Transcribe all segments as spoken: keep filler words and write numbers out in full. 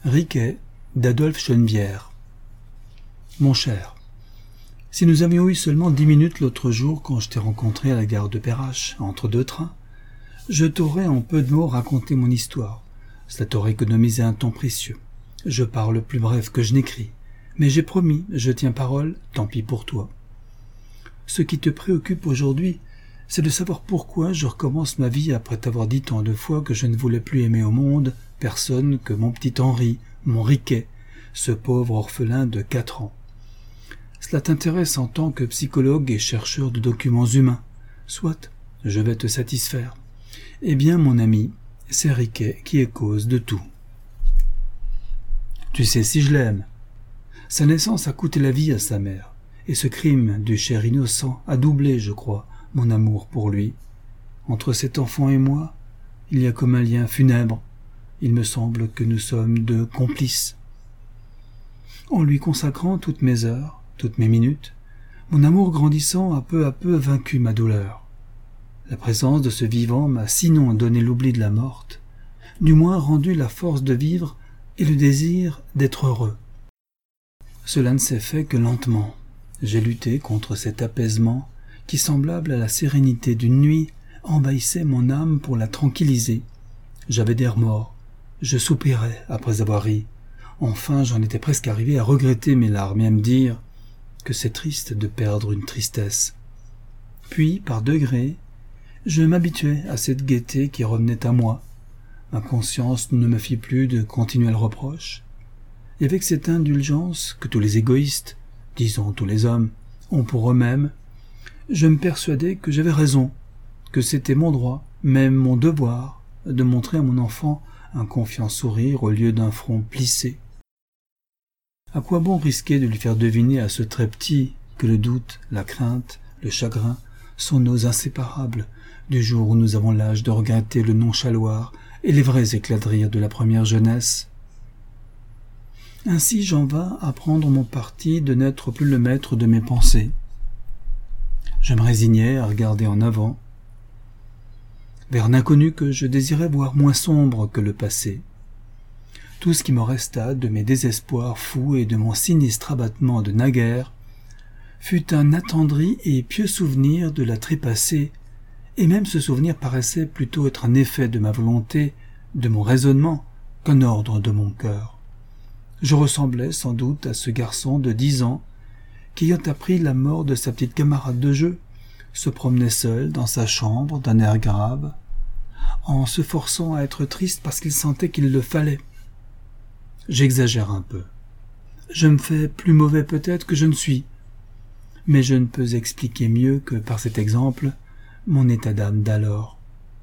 Riquet d'Adolphe Chenevière. Mon cher, si nous avions eu seulement dix minutes l'autre jour quand je t'ai rencontré à la gare de Perrache, entre deux trains, je t'aurais en peu de mots raconté mon histoire. Cela t'aurait économisé un temps précieux. Je parle plus bref que je n'écris, mais j'ai promis, je tiens parole, tant pis pour toi. Ce qui te préoccupe aujourd'hui, c'est de savoir pourquoi je recommence ma vie après t'avoir dit tant de fois que je ne voulais plus aimer au monde personne que mon petit Henri, mon Riquet, ce pauvre orphelin de quatre ans. Cela t'intéresse en tant que psychologue et chercheur de documents humains. Soit, je vais te satisfaire. Eh bien, mon ami, c'est Riquet qui est cause de tout. Tu sais si je l'aime. Sa naissance a coûté la vie à sa mère, et ce crime du cher innocent a doublé, je crois, mon amour pour lui. Entre cet enfant et moi, il y a comme un lien funèbre. Il me semble que nous sommes deux complices. En lui consacrant toutes mes heures, toutes mes minutes, mon amour grandissant a peu à peu vaincu ma douleur. La présence de ce vivant m'a sinon donné l'oubli de la morte, du moins rendu la force de vivre et le désir d'être heureux. Cela ne s'est fait que lentement. J'ai lutté contre cet apaisement qui, semblable à la sérénité d'une nuit, envahissait mon âme pour la tranquilliser. J'avais des remords. Je soupirais après avoir ri. Enfin, j'en étais presque arrivé à regretter mes larmes et à me dire que c'est triste de perdre une tristesse. Puis, par degrés, je m'habituais à cette gaieté qui revenait à moi. Ma conscience ne me fit plus de continuels reproches. Et avec cette indulgence que tous les égoïstes, disons tous les hommes, ont pour eux-mêmes, je me persuadais que j'avais raison, que c'était mon droit, même mon devoir, de montrer à mon enfant un confiant sourire au lieu d'un front plissé. À quoi bon risquer de lui faire deviner à ce très petit que le doute, la crainte, le chagrin sont nos inséparables du jour où nous avons l'âge de regretter le nonchaloir et les vrais éclats de rire de la première jeunesse. Ainsi j'en vins à prendre mon parti de n'être plus le maître de mes pensées. Je me résignais à regarder en avant, vers un inconnu que je désirais voir moins sombre que le passé. Tout ce qui me resta de mes désespoirs fous et de mon sinistre abattement de naguère fut un attendri et pieux souvenir de la trépassée, et même ce souvenir paraissait plutôt être un effet de ma volonté, de mon raisonnement, qu'un ordre de mon cœur. Je ressemblais sans doute à ce garçon de dix ans qui, ayant appris la mort de sa petite camarade de jeu, se promenait seul dans sa chambre d'un air grave, en se forçant à être triste parce qu'il sentait qu'il le fallait. J'exagère un peu. Je me fais plus mauvais peut-être que je ne suis, mais je ne peux expliquer mieux que par cet exemple mon état d'âme d'alors.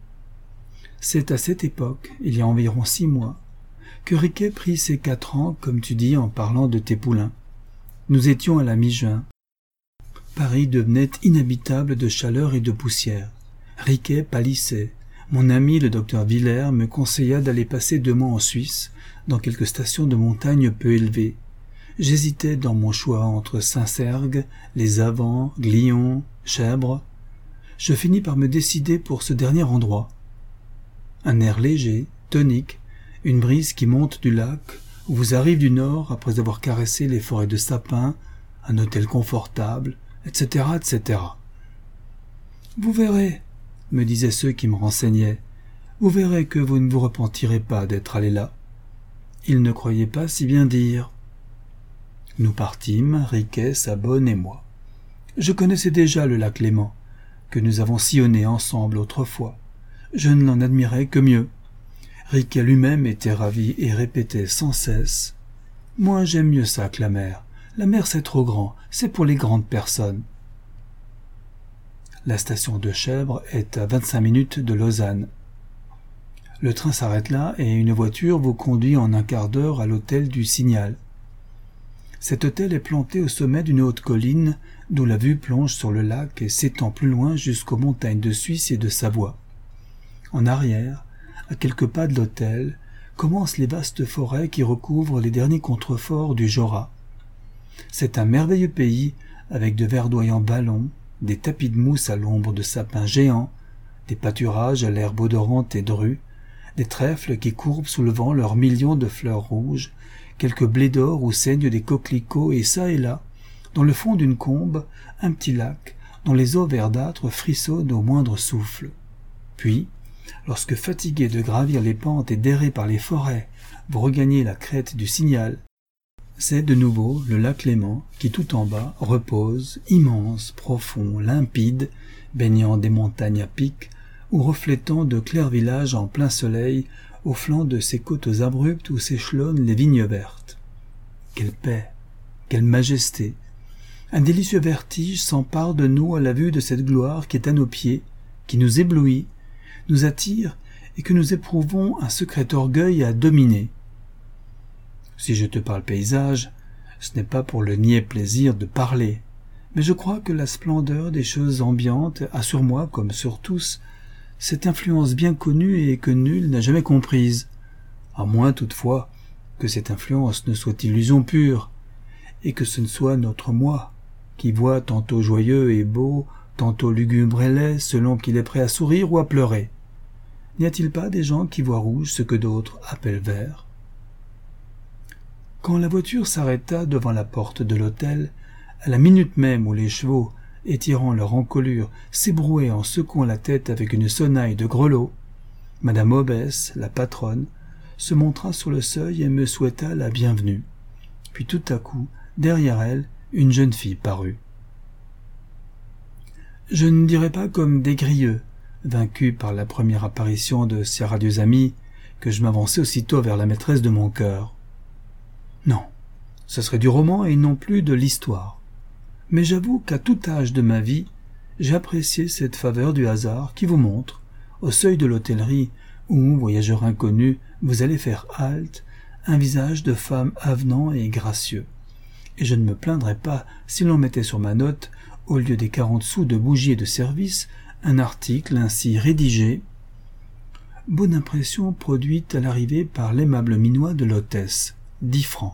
C'est à cette époque, il y a environ six mois, que Riquet prit ses quatre ans, comme tu dis en parlant de tes poulains. Nous étions à la mi-juin. Paris devenait inhabitable de chaleur et de poussière. Riquet pâlissait. Mon ami le docteur Villers me conseilla d'aller passer deux mois en Suisse, dans quelques stations de montagne peu élevées. J'hésitais dans mon choix entre Saint-Sergue, les Avants, Glion, Chèvres. Je finis par me décider pour ce dernier endroit. Un air léger, tonique, une brise qui monte du lac, vous arrive du nord après avoir caressé les forêts de sapins, un hôtel confortable, et cetera, et cetera. Vous verrez, me disaient ceux qui me renseignaient, vous verrez que vous ne vous repentirez pas d'être allé là. Ils ne croyaient pas si bien dire. Nous partîmes, Riquet, Sabonne et moi. Je connaissais déjà le lac Léman, que nous avons sillonné ensemble autrefois. Je ne l'en admirais que mieux. Riquet lui-même était ravi et répétait sans cesse « Moi, j'aime mieux ça que la mer. La mer, c'est trop grand. C'est pour les grandes personnes. » La station de Chèvres est à vingt-cinq minutes de Lausanne. Le train s'arrête là et une voiture vous conduit en un quart d'heure à l'hôtel du Signal. Cet hôtel est planté au sommet d'une haute colline d'où la vue plonge sur le lac et s'étend plus loin jusqu'aux montagnes de Suisse et de Savoie. En arrière, à quelques pas de l'hôtel, commencent les vastes forêts qui recouvrent les derniers contreforts du Jura. C'est un merveilleux pays avec de verdoyants vallons, des tapis de mousse à l'ombre de sapins géants, des pâturages à l'herbe odorante et drue, des trèfles qui courbent sous le vent leurs millions de fleurs rouges, quelques blés d'or où saignent des coquelicots, et çà et là, dans le fond d'une combe, un petit lac, dont les eaux verdâtres frissonnent au moindre souffle. Puis, lorsque fatigué de gravir les pentes et d'errer par les forêts, vous regagnez la crête du Signal, c'est de nouveau le lac Léman qui, tout en bas, repose, immense, profond, limpide, baignant des montagnes à pic, ou reflétant de clairs villages en plein soleil au flanc de ces côtes abruptes où s'échelonnent les vignes vertes. Quelle paix, quelle majesté! Un délicieux vertige s'empare de nous à la vue de cette gloire qui est à nos pieds, qui nous éblouit, nous attire et que nous éprouvons un secret orgueil à dominer. Si je te parle paysage, ce n'est pas pour le niais plaisir de parler, mais je crois que la splendeur des choses ambiantes a sur moi, comme sur tous, cette influence bien connue et que nul n'a jamais comprise, à moins toutefois que cette influence ne soit illusion pure, et que ce ne soit notre moi, qui voit tantôt joyeux et beau, tantôt lugubre et laid, selon qu'il est prêt à sourire ou à pleurer. N'y a-t-il pas des gens qui voient rouge ce que d'autres appellent vert? Quand la voiture s'arrêta devant la porte de l'hôtel, à la minute même où les chevaux, étirant leur encolure, s'ébrouaient en secouant la tête avec une sonnaille de grelots, Madame Obès, la patronne, se montra sur le seuil et me souhaita la bienvenue. Puis tout à coup, derrière elle, une jeune fille parut. Je ne dirais pas comme des grieux, vaincu par la première apparition de ces radieux amis, que je m'avançai aussitôt vers la maîtresse de mon cœur. Non, ce serait du roman et non plus de l'histoire. Mais j'avoue qu'à tout âge de ma vie, j'ai apprécié cette faveur du hasard qui vous montre, au seuil de l'hôtellerie où, voyageur inconnu, vous allez faire halte, un visage de femme avenant et gracieux. Et je ne me plaindrais pas si l'on mettait sur ma note, au lieu des quarante sous de bougies et de service, un article ainsi rédigé. Bonne impression produite à l'arrivée par l'aimable minois de l'hôtesse, dix francs.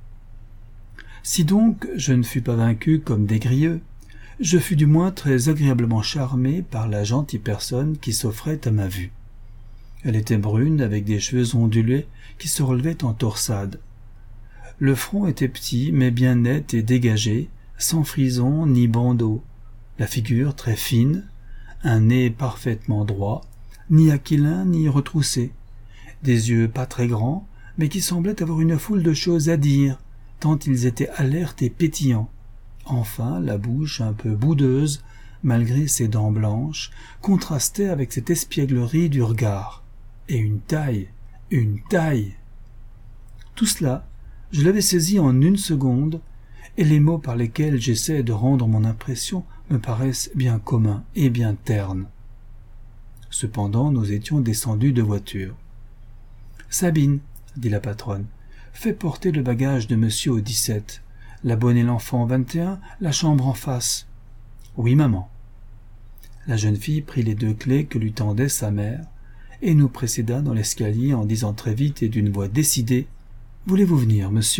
Si donc je ne fus pas vaincu comme des grieux, je fus du moins très agréablement charmé par la gentille personne qui s'offrait à ma vue. Elle était brune avec des cheveux ondulés qui se relevaient en torsade. Le front était petit mais bien net et dégagé, sans frison ni bandeau, la figure très fine, un nez parfaitement droit, ni aquilin ni retroussé, des yeux pas très grands, mais qui semblaient avoir une foule de choses à dire, tant ils étaient alertes et pétillants. Enfin, la bouche un peu boudeuse, malgré ses dents blanches, contrastait avec cette espièglerie du regard. Et une taille, une taille. Tout cela, je l'avais saisi en une seconde, et les mots par lesquels j'essaie de rendre mon impression me paraissent bien communs et bien ternes. Cependant, nous étions descendus de voiture. « Sabine, » dit la patronne, « fais porter le bagage de monsieur au dix-sept, la bonne et l'enfant au vingt et un, la chambre en face. »« Oui, maman. » La jeune fille prit les deux clés que lui tendait sa mère et nous précéda dans l'escalier en disant très vite et d'une voix décidée « Voulez-vous venir, monsieur ?»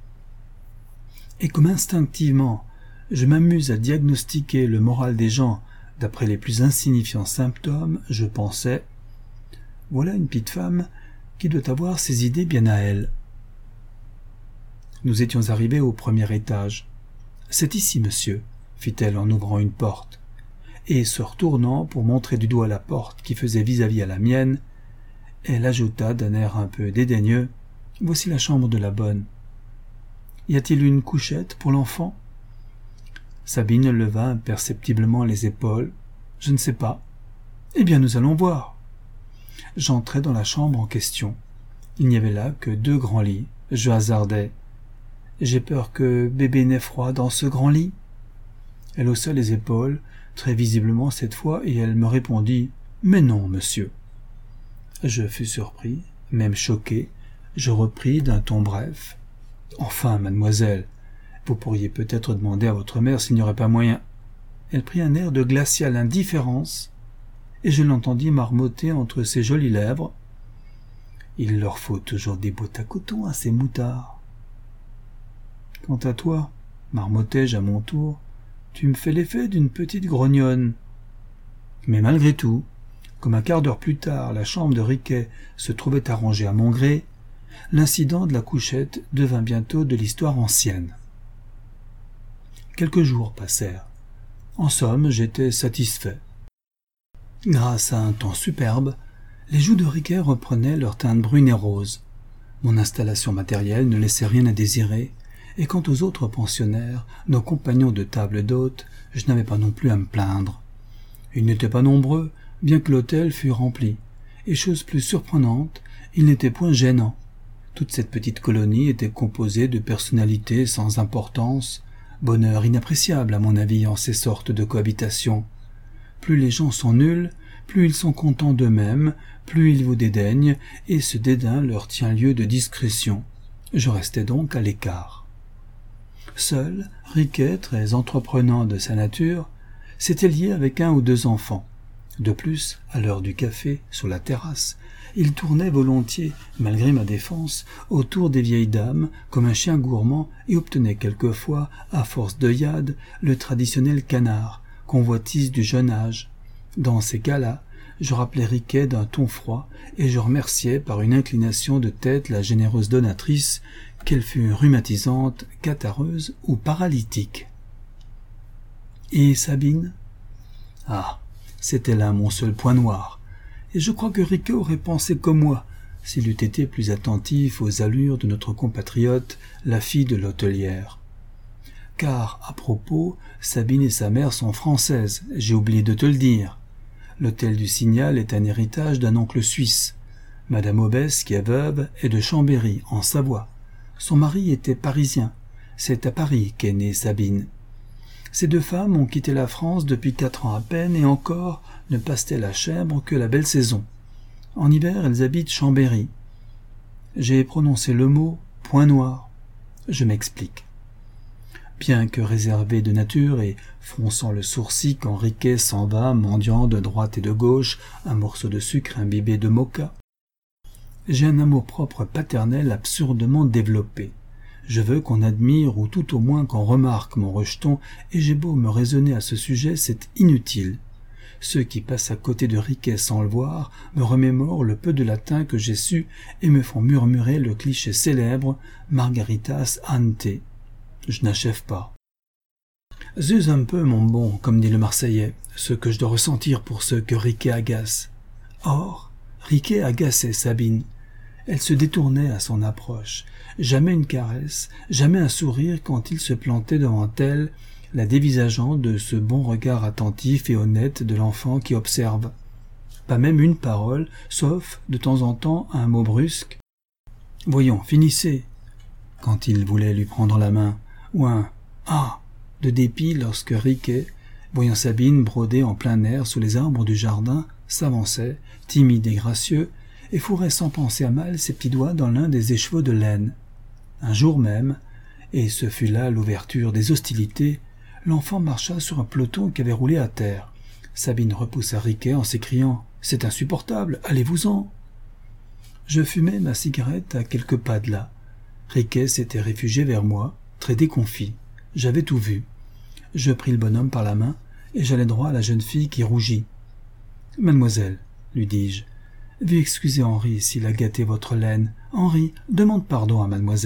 Et comme instinctivement, je m'amuse à diagnostiquer le moral des gens d'après les plus insignifiants symptômes, je pensais « Voilà une petite femme qui doit avoir ses idées bien à elle. » Nous étions arrivés au premier étage. « C'est ici, monsieur, » fit-elle en ouvrant une porte. Et se retournant pour montrer du doigt la porte qui faisait vis-à-vis à la mienne, elle ajouta d'un air un peu dédaigneux « Voici la chambre de la bonne. Y a-t-il une couchette pour l'enfant ?» Sabine leva imperceptiblement les épaules. « Je ne sais pas. »« Eh bien, nous allons voir. » J'entrai dans la chambre en question. Il n'y avait là que deux grands lits. Je hasardai. « J'ai peur que bébé n'ait froid dans ce grand lit. » Elle haussa les épaules, très visiblement cette fois, et elle me répondit « Mais non, monsieur. » Je fus surpris, même choqué. Je repris d'un ton bref. « Enfin, mademoiselle, vous pourriez peut-être demander à votre mère s'il n'y aurait pas moyen. » Elle prit un air de glaciale indifférence, et je l'entendis marmotter entre ses jolies lèvres. « Il leur faut toujours des bottes à coton à ces moutards. »« Quant à toi, marmottai-je à mon tour, tu me fais l'effet d'une petite grognonne. Mais malgré tout, comme un quart d'heure plus tard la chambre de Riquet se trouvait arrangée à mon gré, l'incident de la couchette devint bientôt de l'histoire ancienne. Quelques jours passèrent. En somme, j'étais satisfait. Grâce à un temps superbe, les joues de Riquet reprenaient leur teinte brune et rose. Mon installation matérielle ne laissait rien à désirer, et quant aux autres pensionnaires, nos compagnons de table d'hôte, je n'avais pas non plus à me plaindre. Ils n'étaient pas nombreux, bien que l'hôtel fût rempli, et chose plus surprenante, il n'était point gênant. Toute cette petite colonie était composée de personnalités sans importance, bonheur inappréciable à mon avis en ces sortes de cohabitations. Plus les gens sont nuls, plus ils sont contents d'eux-mêmes, plus ils vous dédaignent, et ce dédain leur tient lieu de discrétion. Je restais donc à l'écart. Seul, Riquet, très entreprenant de sa nature, s'était lié avec un ou deux enfants. De plus, à l'heure du café, sur la terrasse, il tournait volontiers, malgré ma défense, autour des vieilles dames, comme un chien gourmand, et obtenait quelquefois, à force d'œillade, le traditionnel canard, convoitise du jeune âge. Dans ces cas-là, je rappelais Riquet d'un ton froid, et je remerciais par une inclination de tête la généreuse donatrice, qu'elle fût rhumatisante, catareuse ou paralytique. Et Sabine? Ah, c'était là mon seul point noir, et je crois que Riquet aurait pensé comme moi, s'il eût été plus attentif aux allures de notre compatriote, la fille de l'hôtelière. Car, à propos, Sabine et sa mère sont françaises, j'ai oublié de te le dire. L'hôtel du Signal est un héritage d'un oncle suisse. Madame Aubès, qui est veuve, est de Chambéry, en Savoie. Son mari était parisien. C'est à Paris qu'est née Sabine. Ces deux femmes ont quitté la France depuis quatre ans à peine, et encore ne passent-elles à Chèvres que la belle saison. En hiver, elles habitent Chambéry. J'ai prononcé le mot « point noir ». Je m'explique. Bien que réservé de nature et fronçant le sourcil quand Riquet s'en va, mendiant de droite et de gauche un morceau de sucre imbibé de moka, j'ai un amour-propre paternel absurdement développé. Je veux qu'on admire ou tout au moins qu'on remarque mon rejeton, et j'ai beau me raisonner à ce sujet, c'est inutile. Ceux qui passent à côté de Riquet sans le voir me remémorent le peu de latin que j'ai su et me font murmurer le cliché célèbre « Margaritas ante ». Je n'achève pas. « Zuse un peu, mon bon, comme dit le Marseillais, ce que je dois ressentir pour ceux que Riquet agace. » Or, Riquet agaçait Sabine. Elle se détournait à son approche. Jamais une caresse, jamais un sourire quand il se plantait devant elle, la dévisageant de ce bon regard attentif et honnête de l'enfant qui observe. Pas même une parole, sauf, de temps en temps, un mot brusque. « Voyons, finissez !» quand il voulait lui prendre la main, ou un « Ah !» de dépit lorsque Riquet, voyant Sabine brodée en plein air sous les arbres du jardin, s'avançait, timide et gracieux, et fourrait sans penser à mal ses petits doigts dans l'un des écheveaux de laine. Un jour même, et ce fut là l'ouverture des hostilités, l'enfant marcha sur un peloton qui avait roulé à terre. Sabine repoussa Riquet en s'écriant « C'est insupportable, allez-vous-en !» Je fumais ma cigarette à quelques pas de là. Riquet s'était réfugié vers moi, très déconfit. J'avais tout vu. Je pris le bonhomme par la main, et j'allai droit à la jeune fille qui rougit. « Mademoiselle, lui dis-je, veuillez excuser Henri s'il a gâté votre laine. Henri, demande pardon à mademoiselle. »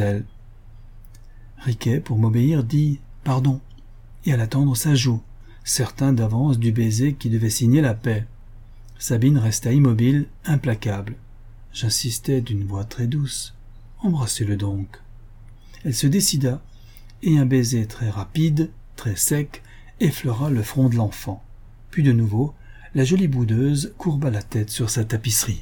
Riquet, pour m'obéir, dit « Pardon » et alla tendre sa joue, certain d'avance du baiser qui devait signer la paix. Sabine resta immobile, implacable. J'insistai d'une voix très douce. « Embrassez-le donc. » Elle se décida, et un baiser très rapide, très sec, effleura le front de l'enfant. Puis de nouveau, la jolie boudeuse courba la tête sur sa tapisserie.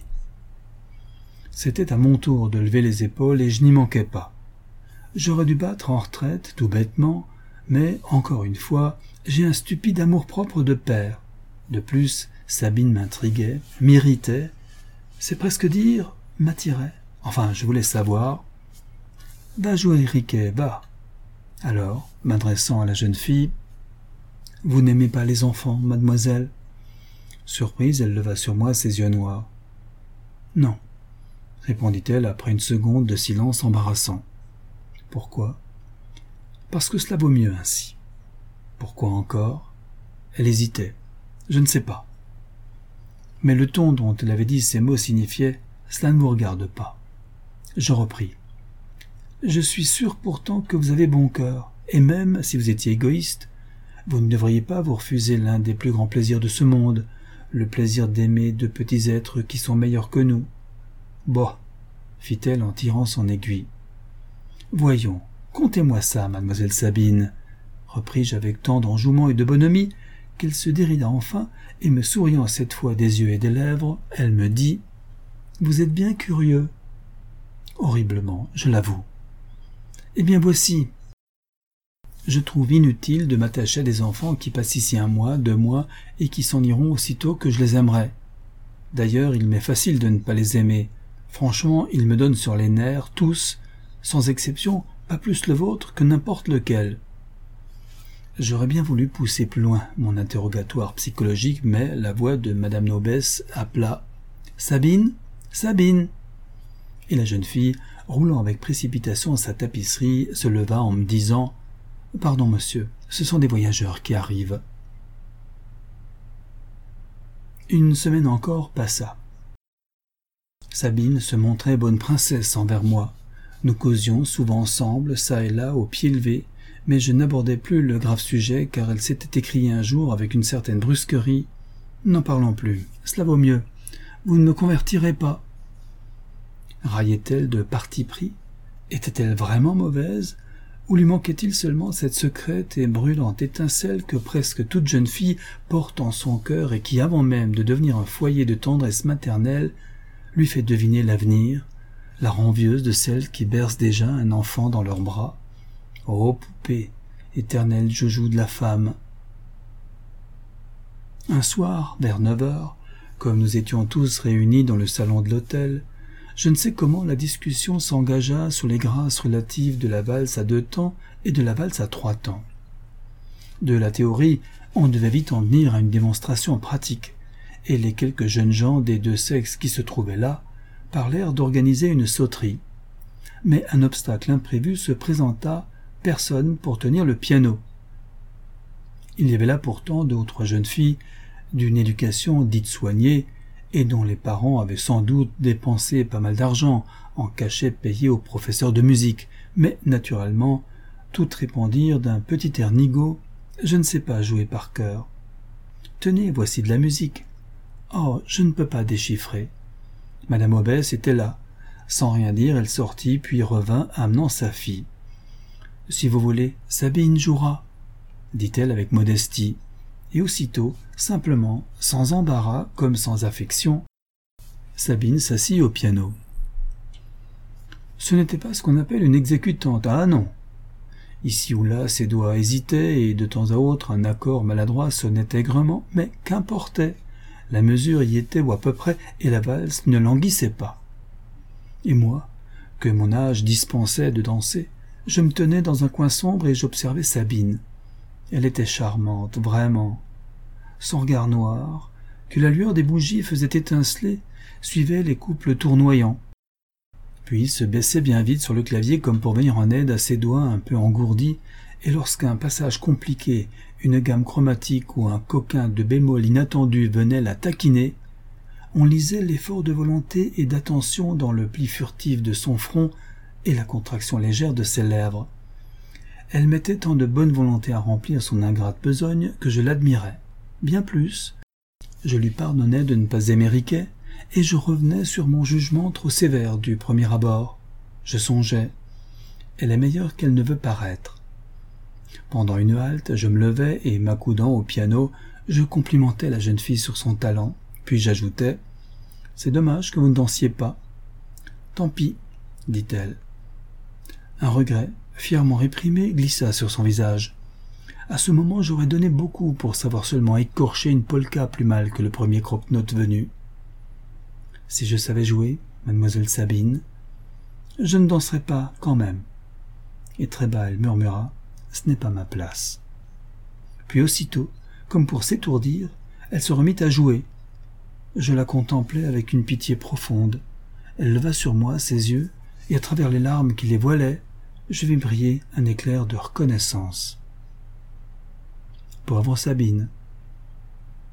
C'était à mon tour de lever les épaules, et je n'y manquais pas. J'aurais dû battre en retraite, tout bêtement, mais, encore une fois, j'ai un stupide amour-propre de père. De plus, Sabine m'intriguait, m'irritait, c'est presque dire, m'attirait. Enfin, je voulais savoir. « Va jouer, Riquet, va. » Alors, m'adressant à la jeune fille, « Vous n'aimez pas les enfants, mademoiselle ?» Surprise, elle leva sur moi ses yeux noirs. « Non, » répondit-elle après une seconde de silence embarrassant. « Pourquoi ?»« Parce que cela vaut mieux ainsi. »« Pourquoi encore ?» Elle hésitait. « Je ne sais pas. » mais le ton dont elle avait dit ces mots signifiait « Cela ne vous regarde pas ». Je repris. « Je suis sûr pourtant que vous avez bon cœur, et même si vous étiez égoïste, vous ne devriez pas vous refuser l'un des plus grands plaisirs de ce monde, le plaisir d'aimer de petits êtres qui sont meilleurs que nous. »« Bon, » fit-elle en tirant son aiguille. « Voyons, contez-moi ça, mademoiselle Sabine, » repris-je avec tant d'enjouement et de bonhomie qu'elle se dérida enfin, et me souriant cette fois des yeux et des lèvres, elle me dit « Vous êtes bien curieux. » Horriblement, je l'avoue. « Eh bien voici. Je trouve inutile de m'attacher à des enfants qui passent ici un mois, deux mois, et qui s'en iront aussitôt que je les aimerai. D'ailleurs, il m'est facile de ne pas les aimer. Franchement, ils me donnent sur les nerfs, tous, sans exception, pas plus le vôtre que n'importe lequel. » J'aurais bien voulu pousser plus loin mon interrogatoire psychologique, mais la voix de madame Nobès appela « Sabine, Sabine !» Et la jeune fille, roulant avec précipitation sa tapisserie, se leva en me disant « Pardon, monsieur, ce sont des voyageurs qui arrivent. » Une semaine encore passa. Sabine se montrait bonne princesse envers moi. Nous causions souvent ensemble, çà et là, au pied levé, mais je n'abordais plus le grave sujet, car elle s'était écriée un jour avec une certaine brusquerie « N'en parlons plus, cela vaut mieux. Vous ne me convertirez pas. » Raillait-elle de parti pris? Était-elle vraiment mauvaise? Ou lui manquait-il seulement cette secrète et brûlante étincelle que presque toute jeune fille porte en son cœur et qui, avant même de devenir un foyer de tendresse maternelle, lui fait deviner l'avenir, la envieuse de celles qui bercent déjà un enfant dans leurs bras? Ô poupée, éternel joujou de la femme! Un soir, vers neuf heures, comme nous étions tous réunis dans le salon de l'hôtel, je ne sais comment la discussion s'engagea sur les grâces relatives de la valse à deux temps et de la valse à trois temps. De la théorie, on devait vite en venir à une démonstration pratique, et les quelques jeunes gens des deux sexes qui se trouvaient là parlèrent d'organiser une sauterie. Mais un obstacle imprévu se présenta, personne pour tenir le piano. Il y avait là pourtant deux ou trois jeunes filles d'une éducation dite soignée, et dont les parents avaient sans doute dépensé pas mal d'argent en cachets payés aux professeurs de musique, mais naturellement, toutes répondirent d'un petit air nigaud « Je ne sais pas jouer par cœur. »« Tenez, voici de la musique. »« Oh, je ne peux pas déchiffrer. » Madame Obès était là. Sans rien dire, elle sortit, puis revint, amenant sa fille. « Si vous voulez, Sabine jouera, » dit-elle avec modestie. Et aussitôt, simplement, sans embarras comme sans affection, Sabine s'assit au piano. Ce n'était pas ce qu'on appelle une exécutante, ah non. Ici ou là, ses doigts hésitaient et de temps à autre un accord maladroit sonnait aigrement, mais qu'importait, la mesure y était ou à peu près, et la valse ne languissait pas. Et moi, que mon âge dispensait de danser, je me tenais dans un coin sombre et j'observais Sabine. Elle était charmante, vraiment. Son regard noir, que la lueur des bougies faisait étinceler, suivait les couples tournoyants. Puis se baissait bien vite sur le clavier comme pour venir en aide à ses doigts un peu engourdis, et lorsqu'un passage compliqué, une gamme chromatique ou un coquin de bémol inattendu venait la taquiner, on lisait l'effort de volonté et d'attention dans le pli furtif de son front et la contraction légère de ses lèvres. Elle mettait tant de bonne volonté à remplir son ingrate besogne que je l'admirais. Bien plus, je lui pardonnais de ne pas aimer Riquet, et je revenais sur mon jugement trop sévère du premier abord. Je songeais, elle est meilleure qu'elle ne veut paraître. Pendant une halte, je me levais et, m'accoudant au piano, je complimentais la jeune fille sur son talent, puis j'ajoutais « C'est dommage que vous ne dansiez pas. »« Tant pis, » dit-elle. Un regret, fièrement réprimé, glissa sur son visage. À ce moment, j'aurais donné beaucoup pour savoir seulement écorcher une polka plus mal que le premier croque-note venu. Si je savais jouer, mademoiselle Sabine, je ne danserais pas quand même. Et très bas, elle murmura, ce n'est pas ma place. Puis aussitôt, comme pour s'étourdir, elle se remit à jouer. Je la contemplais avec une pitié profonde. Elle leva sur moi ses yeux, et à travers les larmes qui les voilaient, je vis briller un éclair de reconnaissance. Pauvre Sabine.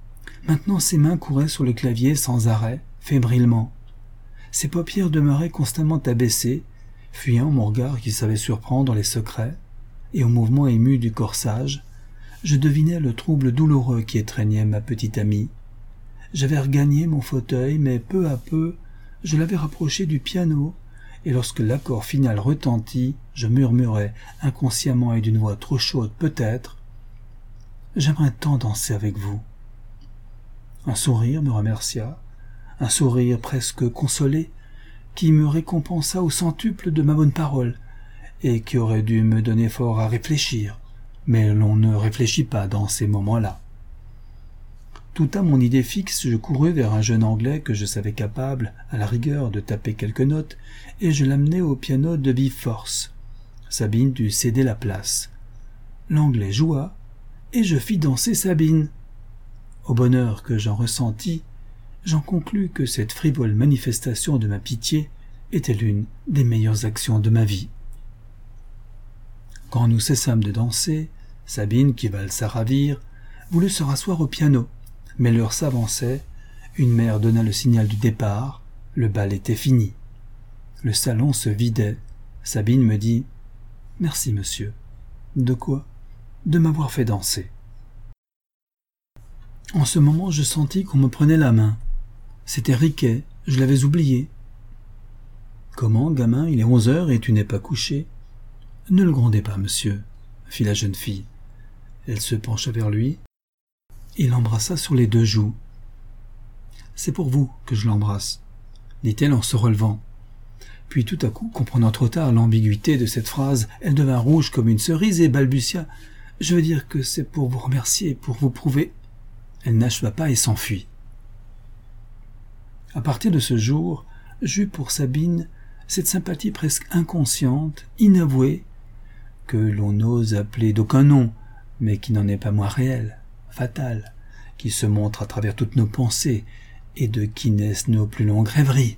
Maintenant ses mains couraient sur le clavier sans arrêt, fébrilement. Ses paupières demeuraient constamment abaissées, fuyant mon regard qui savait surprendre les secrets, et au mouvement ému du corsage, je devinais le trouble douloureux qui étreignait ma petite amie. J'avais regagné mon fauteuil, mais peu à peu, je l'avais rapproché du piano, et lorsque l'accord final retentit, je murmurai, inconsciemment et d'une voix trop chaude peut-être, « J'aimerais tant danser avec vous. » Un sourire me remercia, un sourire presque consolé, qui me récompensa au centuple de ma bonne parole, et qui aurait dû me donner fort à réfléchir, mais l'on ne réfléchit pas dans ces moments-là. Tout à mon idée fixe, je courus vers un jeune Anglais que je savais capable, à la rigueur, de taper quelques notes, et je l'amenai au piano de vive force. Sabine dut céder la place. L'Anglais joua, et je fis danser Sabine. Au bonheur que j'en ressentis, j'en conclus que cette frivole manifestation de ma pitié était l'une des meilleures actions de ma vie. Quand nous cessâmes de danser, Sabine, qui valsa ravir, voulut se rasseoir au piano, mais l'heure s'avançait, une mère donna le signal du départ, le bal était fini. Le salon se vidait. Sabine me dit « Merci, monsieur. »« De quoi ?»« De m'avoir fait danser. » En ce moment, je sentis qu'on me prenait la main. C'était Riquet, je l'avais oublié. « Comment, gamin, il est onze heures et tu n'es pas couché ?»« Ne le grondez pas, monsieur, » fit la jeune fille. Elle se pencha vers lui. Il l'embrassa sur les deux joues. « C'est pour vous que je l'embrasse, » dit-elle en se relevant. Puis tout à coup, comprenant trop tard l'ambiguïté de cette phrase, elle devint rouge comme une cerise et balbutia « Je veux dire que c'est pour vous remercier, pour vous prouver. » Elle n'acheva pas et s'enfuit. À partir de ce jour, j'eus pour Sabine cette sympathie presque inconsciente, inavouée, que l'on n'ose appeler d'aucun nom, mais qui n'en est pas moins réelle, fatale, qui se montre à travers toutes nos pensées et de qui naissent nos plus longues rêveries.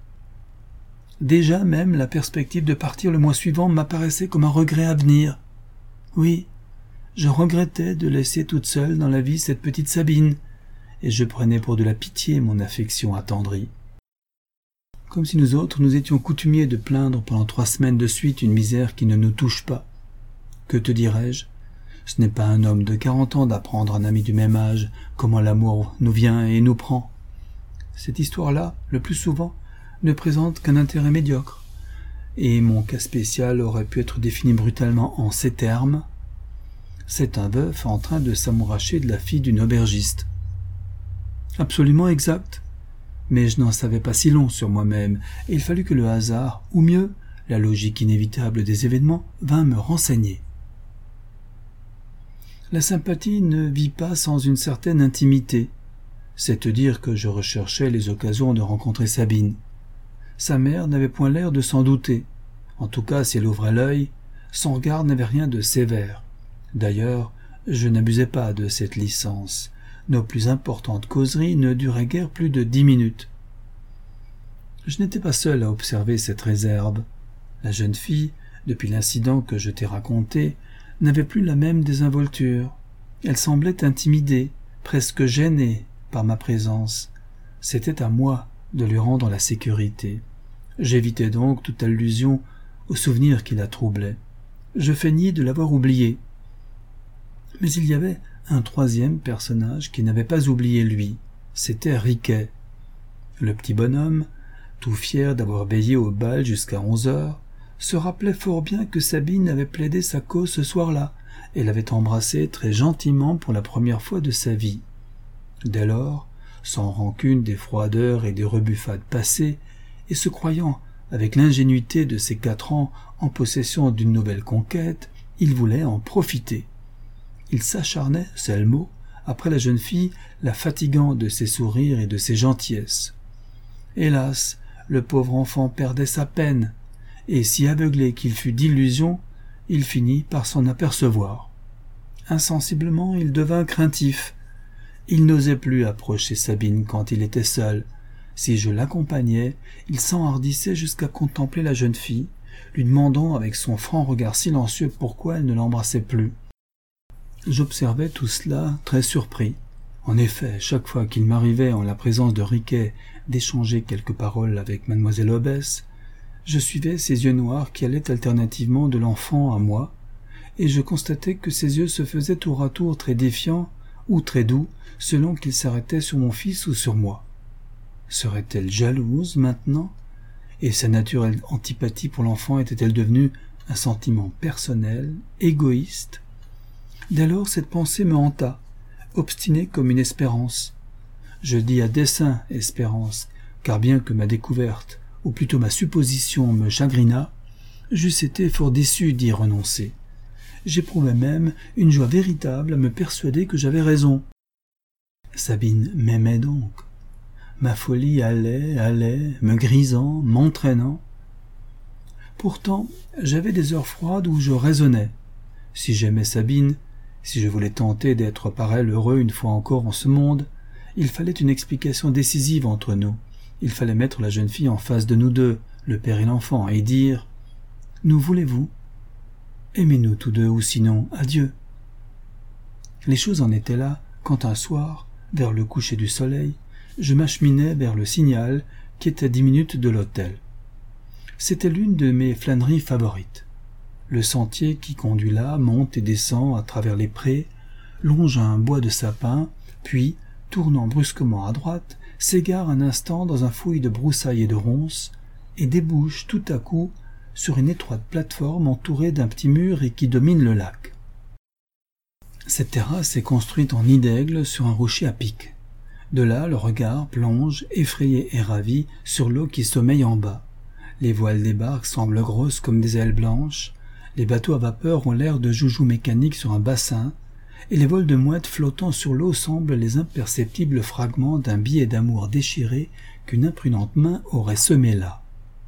Déjà même la perspective de partir le mois suivant m'apparaissait comme un regret à venir. Oui, je regrettais de laisser toute seule dans la vie cette petite Sabine, et je prenais pour de la pitié mon affection attendrie. Comme si nous autres, nous étions coutumiers de plaindre pendant trois semaines de suite une misère qui ne nous touche pas. Que te dirais-je ? Ce n'est pas un homme de quarante ans d'apprendre à un ami du même âge comment l'amour nous vient et nous prend. Cette histoire-là, le plus souvent, ne présente qu'un intérêt médiocre, et mon cas spécial aurait pu être défini brutalement en ces termes. C'est un veuf en train de s'amouracher de la fille d'une aubergiste. Absolument exact, mais je n'en savais pas si long sur moi-même, et il fallut que le hasard, ou mieux, la logique inévitable des événements, vint me renseigner. La sympathie ne vit pas sans une certaine intimité. C'est te dire que je recherchais les occasions de rencontrer Sabine. Sa mère n'avait point l'air de s'en douter. En tout cas, si elle ouvrait l'œil, son regard n'avait rien de sévère. D'ailleurs, je n'abusais pas de cette licence. Nos plus importantes causeries ne duraient guère plus de dix minutes. Je n'étais pas seul à observer cette réserve. La jeune fille, depuis l'incident que je t'ai raconté, n'avait plus la même désinvolture. Elle semblait intimidée, presque gênée par ma présence. C'était à moi de lui rendre la sécurité. J'évitais donc toute allusion au souvenir qui la troublait. Je feignis de l'avoir oublié. Mais il y avait un troisième personnage qui n'avait pas oublié lui. C'était Riquet. Le petit bonhomme, tout fier d'avoir veillé au bal jusqu'à onze heures, se rappelait fort bien que Sabine avait plaidé sa cause ce soir-là et l'avait embrassé très gentiment pour la première fois de sa vie. Dès lors, sans rancune des froideurs et des rebuffades passées, et se croyant, avec l'ingénuité de ses quatre ans, en possession d'une nouvelle conquête, il voulait en profiter. Il s'acharnait, c'est le mot, après la jeune fille, la fatiguant de ses sourires et de ses gentillesses. Hélas, le pauvre enfant perdait sa peine, et si aveuglé qu'il fut d'illusions, il finit par s'en apercevoir. Insensiblement, il devint craintif. Il n'osait plus approcher Sabine quand il était seul. Si je l'accompagnais, il s'enhardissait jusqu'à contempler la jeune fille, lui demandant avec son franc regard silencieux pourquoi elle ne l'embrassait plus. J'observais tout cela très surpris. En effet, chaque fois qu'il m'arrivait en la présence de Riquet d'échanger quelques paroles avec mademoiselle Obès, je suivais ses yeux noirs qui allaient alternativement de l'enfant à moi, et je constatais que ses yeux se faisaient tour à tour très défiants ou très doux selon qu'ils s'arrêtaient sur mon fils ou sur moi. Serait-elle jalouse maintenant? Et sa naturelle antipathie pour l'enfant était-elle devenue un sentiment personnel, égoïste? Dès lors cette pensée me hanta, obstinée comme une espérance. Je dis à dessein espérance, car bien que ma découverte, ou plutôt ma supposition, me chagrinât, j'eusse été fort déçu d'y renoncer. J'éprouvais même une joie véritable à me persuader que j'avais raison. Sabine m'aimait donc. Ma folie allait, allait, me grisant, m'entraînant. Pourtant, j'avais des heures froides où je raisonnais. Si j'aimais Sabine, si je voulais tenter d'être par elle heureux une fois encore en ce monde, il fallait une explication décisive entre nous. Il fallait mettre la jeune fille en face de nous deux, le père et l'enfant, et dire « Nous voulez-vous ? Aimez-nous tous deux, ou sinon, adieu !» Les choses en étaient là quand un soir, vers le coucher du soleil, je m'acheminais vers le Signal, qui était à dix minutes de l'hôtel. C'était l'une de mes flâneries favorites. Le sentier qui conduit là monte et descend à travers les prés, longe un bois de sapins, puis, tournant brusquement à droite, s'égare un instant dans un fouillis de broussailles et de ronces, et débouche tout à coup sur une étroite plateforme entourée d'un petit mur et qui domine le lac. Cette terrasse est construite en nid d'aigle sur un rocher à pic. De là, le regard plonge, effrayé et ravi, sur l'eau qui sommeille en bas. Les voiles des barques semblent grosses comme des ailes blanches, les bateaux à vapeur ont l'air de joujoux mécaniques sur un bassin, et les vols de mouettes flottant sur l'eau semblent les imperceptibles fragments d'un billet d'amour déchiré qu'une imprudente main aurait semé là.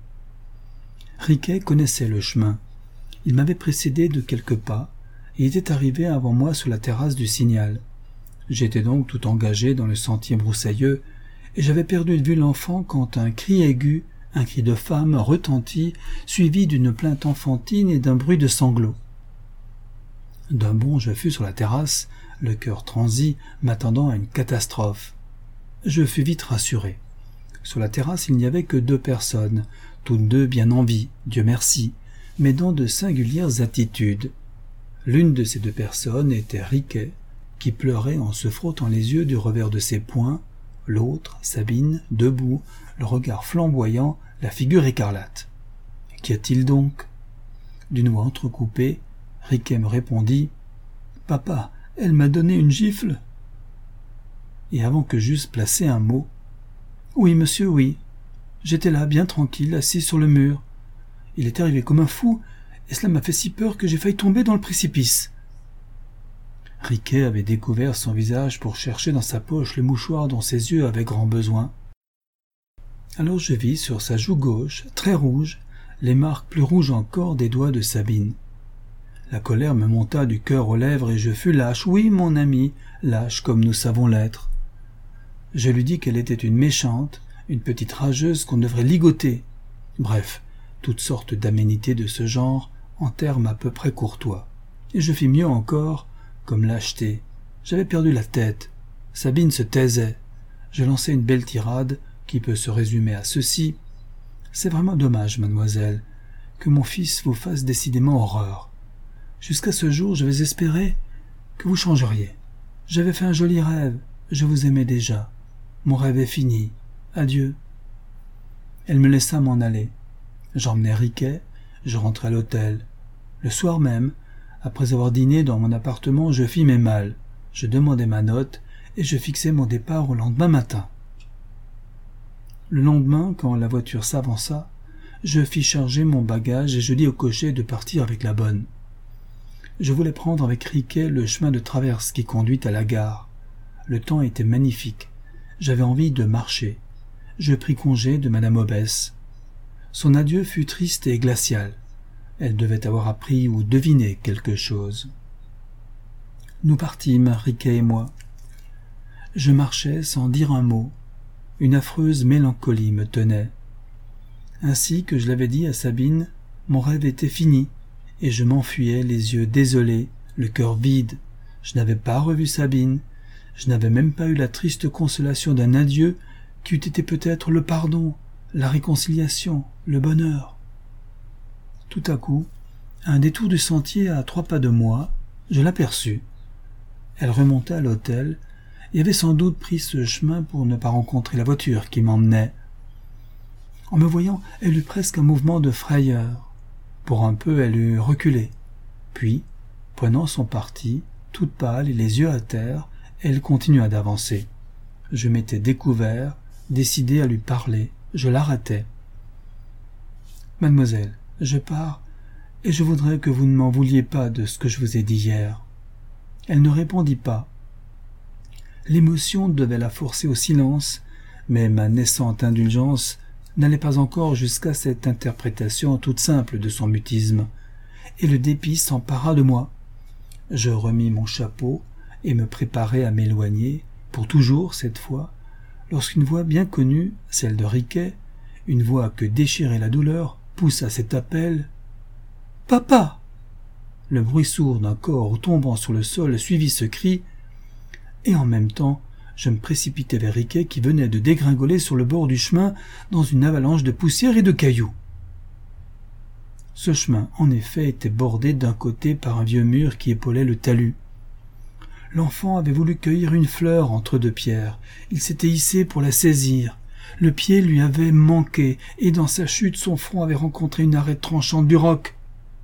Riquet connaissait le chemin. Il m'avait précédé de quelques pas, et était arrivé avant moi sur la terrasse du Signal. J'étais donc tout engagé dans le sentier broussailleux, et j'avais perdu de vue l'enfant quand un cri aigu, un cri de femme retentit, suivi d'une plainte enfantine et d'un bruit de sanglots. D'un bond je fus sur la terrasse, le cœur transi, m'attendant à une catastrophe. Je fus vite rassuré. Sur la terrasse il n'y avait que deux personnes, toutes deux bien en vie, Dieu merci, mais dans de singulières attitudes. L'une de ces deux personnes était Riquet, qui pleurait en se frottant les yeux du revers de ses poings, l'autre, Sabine, debout, le regard flamboyant, la figure écarlate. « Qu'y a-t-il donc ?» D'une voix entrecoupée, Riquet me répondit « Papa, elle m'a donné une gifle !» Et avant que j'eusse placé un mot, « Oui, monsieur, oui. J'étais là, bien tranquille, assis sur le mur. Il est arrivé comme un fou, et cela m'a fait si peur que j'ai failli tomber dans le précipice. » Riquet avait découvert son visage pour chercher dans sa poche le mouchoir dont ses yeux avaient grand besoin. Alors je vis sur sa joue gauche, très rouge, les marques plus rouges encore des doigts de Sabine. La colère me monta du cœur aux lèvres et je fus lâche, oui, mon ami, lâche comme nous savons l'être. Je lui dis qu'elle était une méchante, une petite rageuse qu'on devrait ligoter. Bref, toutes sortes d'aménités de ce genre en termes à peu près courtois. Et je fis mieux encore, comme lâcheté. J'avais perdu la tête. Sabine se taisait. Je lançai une belle tirade qui peut se résumer à ceci. C'est vraiment dommage, mademoiselle, que mon fils vous fasse décidément horreur. Jusqu'à ce jour, j'avais espéré que vous changeriez. J'avais fait un joli rêve. Je vous aimais déjà. Mon rêve est fini. Adieu. Elle me laissa m'en aller. J'emmenai Riquet. Je rentrai à l'hôtel. Le soir même, après avoir dîné dans mon appartement, je fis mes malles. Je demandai ma note et je fixai mon départ au lendemain matin. Le lendemain, quand la voiture s'avança, je fis charger mon bagage et je dis au cocher de partir avec la bonne. Je voulais prendre avec Riquet le chemin de traverse qui conduit à la gare. Le temps était magnifique. J'avais envie de marcher. Je pris congé de madame Obès. Son adieu fut triste et glacial. Elle devait avoir appris ou deviné quelque chose. Nous partîmes, Riquet et moi. Je marchais sans dire un mot. Une affreuse mélancolie me tenait. Ainsi que je l'avais dit à Sabine, mon rêve était fini, et je m'enfuyais les yeux désolés, le cœur vide. Je n'avais pas revu Sabine, je n'avais même pas eu la triste consolation d'un adieu qui eût été peut-être le pardon, la réconciliation, le bonheur. Tout à coup, à un détour du sentier à trois pas de moi, je l'aperçus. Elle remontait à l'hôtel et avait sans doute pris ce chemin pour ne pas rencontrer la voiture qui m'emmenait. En me voyant, elle eut presque un mouvement de frayeur. Pour un peu, elle eut reculé. Puis, prenant son parti, toute pâle et les yeux à terre, elle continua d'avancer. Je m'étais découvert, décidé à lui parler. Je l'arrêtai. « Mademoiselle, je pars, et je voudrais que vous ne m'en vouliez pas de ce que je vous ai dit hier. » Elle ne répondit pas. L'émotion devait la forcer au silence, mais ma naissante indulgence n'allait pas encore jusqu'à cette interprétation toute simple de son mutisme, et le dépit s'empara de moi. Je remis mon chapeau et me préparai à m'éloigner, pour toujours cette fois, lorsqu'une voix bien connue, celle de Riquet, une voix que déchirait la douleur, poussa cet appel « Papa !» Le bruit sourd d'un corps tombant sur le sol suivit ce cri, et en même temps, je me précipitai vers Riquet qui venait de dégringoler sur le bord du chemin dans une avalanche de poussière et de cailloux. Ce chemin, en effet, était bordé d'un côté par un vieux mur qui épaulait le talus. L'enfant avait voulu cueillir une fleur entre deux pierres. Il s'était hissé pour la saisir. Le pied lui avait manqué, et dans sa chute, son front avait rencontré une arête tranchante du roc.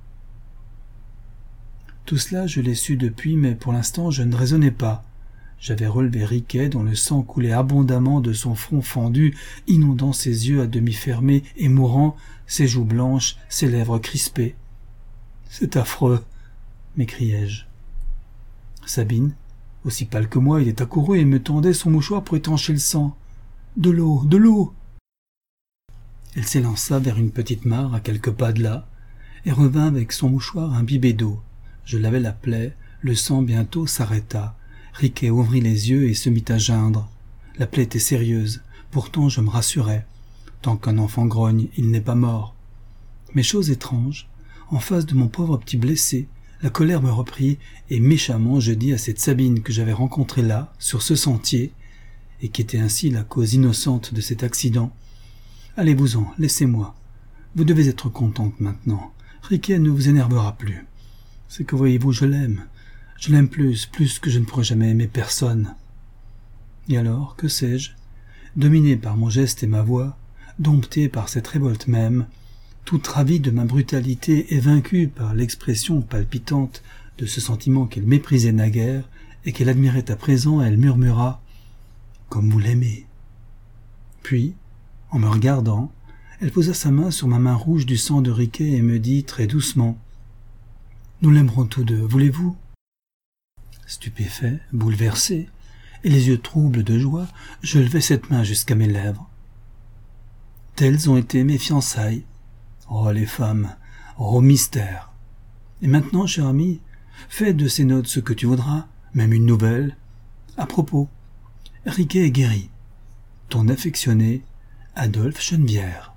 Tout cela, je l'ai su depuis, mais pour l'instant, je ne raisonnais pas. J'avais relevé Riquet, dont le sang coulait abondamment de son front fendu, inondant ses yeux à demi fermés et mourant, ses joues blanches, ses lèvres crispées. « C'est affreux !» m'écriai-je. Sabine, aussi pâle que moi, il est accouru et me tendait son mouchoir pour étancher le sang. « De l'eau, de l'eau !» Elle s'élança vers une petite mare à quelques pas de là, et revint avec son mouchoir imbibé d'eau. Je lavai la plaie, le sang bientôt s'arrêta. Riquet ouvrit les yeux et se mit à geindre. La plaie était sérieuse, pourtant je me rassurais. Tant qu'un enfant grogne, il n'est pas mort. Mais chose étrange, en face de mon pauvre petit blessé, la colère me reprit, et méchamment je dis à cette Sabine que j'avais rencontrée là, sur ce sentier, et qui était ainsi la cause innocente de cet accident. « Allez-vous-en, laissez-moi. Vous devez être contente maintenant. Riquet ne vous énervera plus. C'est que voyez-vous, je l'aime. Je l'aime plus, plus que je ne pourrai jamais aimer personne. » Et alors, que sais-je? Dominé par mon geste et ma voix, dompté par cette révolte même, toute ravie de ma brutalité et vaincue par l'expression palpitante de ce sentiment qu'elle méprisait naguère et qu'elle admirait à présent, elle murmura « Comme vous l'aimez !» Puis, en me regardant, elle posa sa main sur ma main rouge du sang de Riquet et me dit très doucement « Nous l'aimerons tous deux, voulez-vous ?» Stupéfait, bouleversé, et les yeux troubles de joie, je levai cette main jusqu'à mes lèvres. Telles ont été mes fiançailles. Oh, les femmes! Oh, mystère! Et maintenant, cher ami, fais de ces notes ce que tu voudras, même une nouvelle. À propos, Riquet est guéri. Ton affectionné, Adolphe Chenevière.